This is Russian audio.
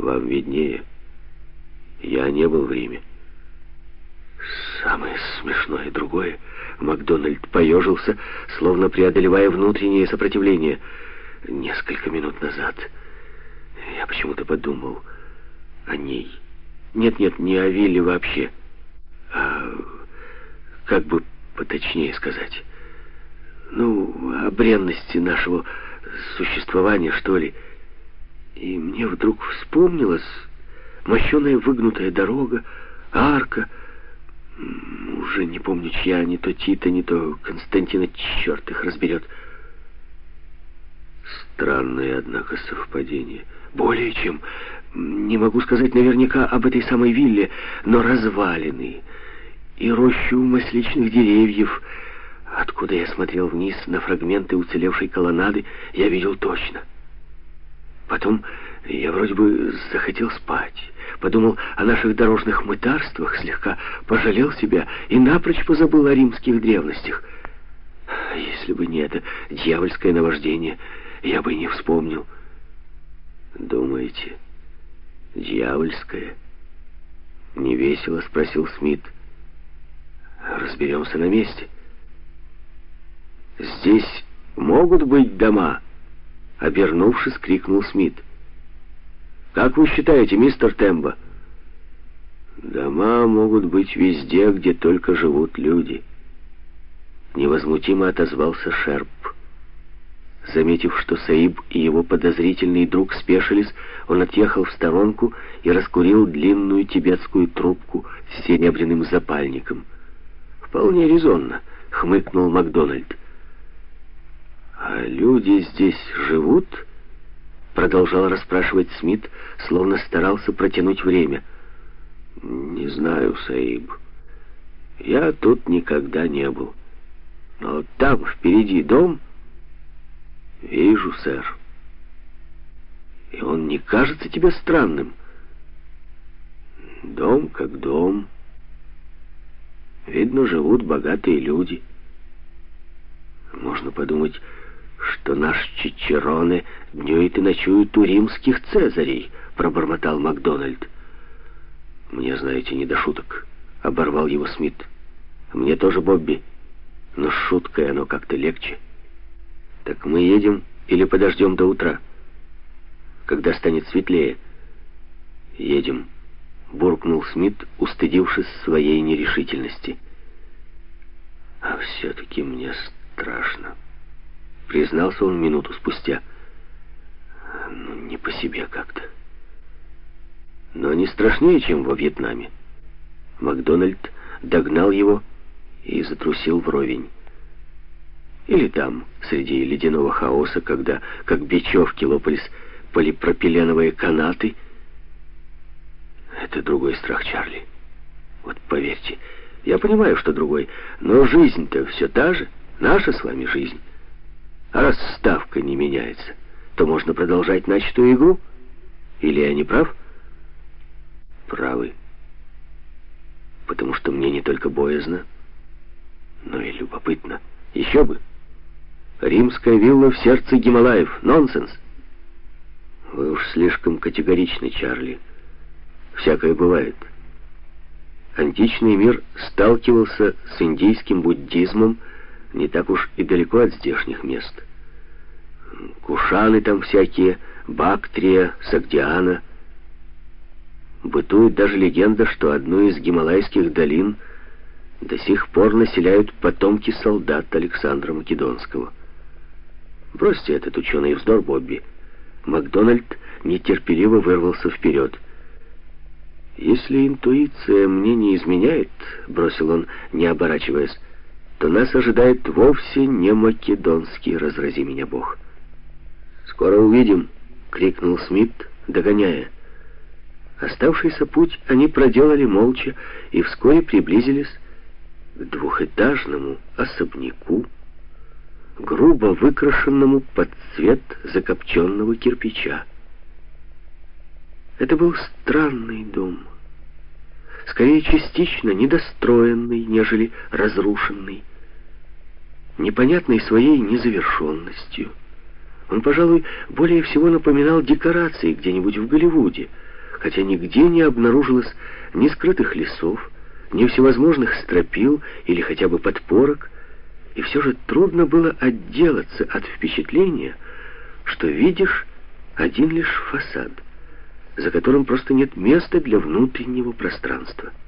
Вам виднее. Я не был в Риме. Самое смешное другое. Макдональд поежился, словно преодолевая внутреннее сопротивление. Несколько минут назад я почему-то подумал о ней. Нет, не о вилле вообще. А как бы поточнее сказать. О бренности нашего существования, что ли. И мне вдруг вспомнилась мощеная выгнутая дорога, арка. Уже не помню, чья, не то Тита, не то Константина, черт их разберет. Странное, однако, совпадение. Более чем. Не могу сказать наверняка об этой самой вилле, но развалины и рощу масличных деревьев, откуда я смотрел вниз на фрагменты уцелевшей колоннады, я видел точно. Потом я вроде бы захотел спать. Подумал о наших дорожных мытарствах, слегка пожалел себя и напрочь позабыл о римских древностях. Если бы не это дьявольское наваждение, я бы и не вспомнил. Думаете, дьявольское? Невесело спросил Смит. Разберемся на месте. Здесь могут быть дома? Обернувшись, крикнул Смит. «Как вы считаете, мистер Тембо?» «Дома могут быть везде, где только живут люди», — невозмутимо отозвался Шерп. Заметив, что Саиб и его подозрительный друг спешились, он отъехал в сторонку и раскурил длинную тибетскую трубку с серебряным запальником. «Вполне резонно», — хмыкнул Макдональд. «А люди здесь живут?» — продолжал расспрашивать Смит, словно старался протянуть время. «Не знаю, Саиб. Я тут никогда не был. Но там впереди дом...» «Вижу, сэр. И он не кажется тебе странным?» «Дом как дом. Видно, живут богатые люди. Можно подумать, что наш Чичероне днюет и ночует у римских цезарей», — пробормотал Макдональд. «Мне, знаете, не до шуток», — оборвал его Смит. «Мне тоже, Бобби, но с шуткой оно как-то легче. Так мы едем или подождем до утра, когда станет светлее?» «Едем», — буркнул Смит, устыдившись своей нерешительности. «А все-таки мне страшно», — признался он минуту спустя. «Не по себе как-то. Но не страшнее, чем во Вьетнаме». Макдональд догнал его и затрусил вровень. Или там, среди ледяного хаоса, когда, как бечевки, лопались полипропиленовые канаты. Это другой страх, Чарли. Вот поверьте, я понимаю, что другой, но жизнь-то все та же, наша с вами жизнь. А раз ставка не меняется, то можно продолжать начатую игру. Или я не прав? Правы. Потому что мне не только боязно, но и любопытно. Еще бы. Римская вилла в сердце Гималаев. Нонсенс. Вы уж слишком категоричны, Чарли. Всякое бывает. Античный мир сталкивался с индийским буддизмом не так уж и далеко от здешних мест. Кушаны там всякие, Бактрия, Согдиана. Бытует даже легенда, что одну из гималайских долин до сих пор населяют потомки солдат Александра Македонского. Бросьте этот ученый вздор, Бобби. Макдональд нетерпеливо вырвался вперед. «Если интуиция мне не изменяет, — бросил он, не оборачиваясь, — то нас ожидает вовсе не македонский, разрази меня Бог». «Скоро увидим!» — крикнул Смит, догоняя. Оставшийся путь они проделали молча и вскоре приблизились к двухэтажному особняку, грубо выкрашенному под цвет закопченного кирпича. Это был странный дом, скорее частично недостроенный, нежели разрушенный, непонятный своей незавершенностью, Он, пожалуй, более всего напоминал декорации где-нибудь в Голливуде, хотя нигде не обнаружилось ни скрытых лесов, ни всевозможных стропил или хотя бы подпорок, и все же трудно было отделаться от впечатления, что видишь один лишь фасад, за которым просто нет места для внутреннего пространства.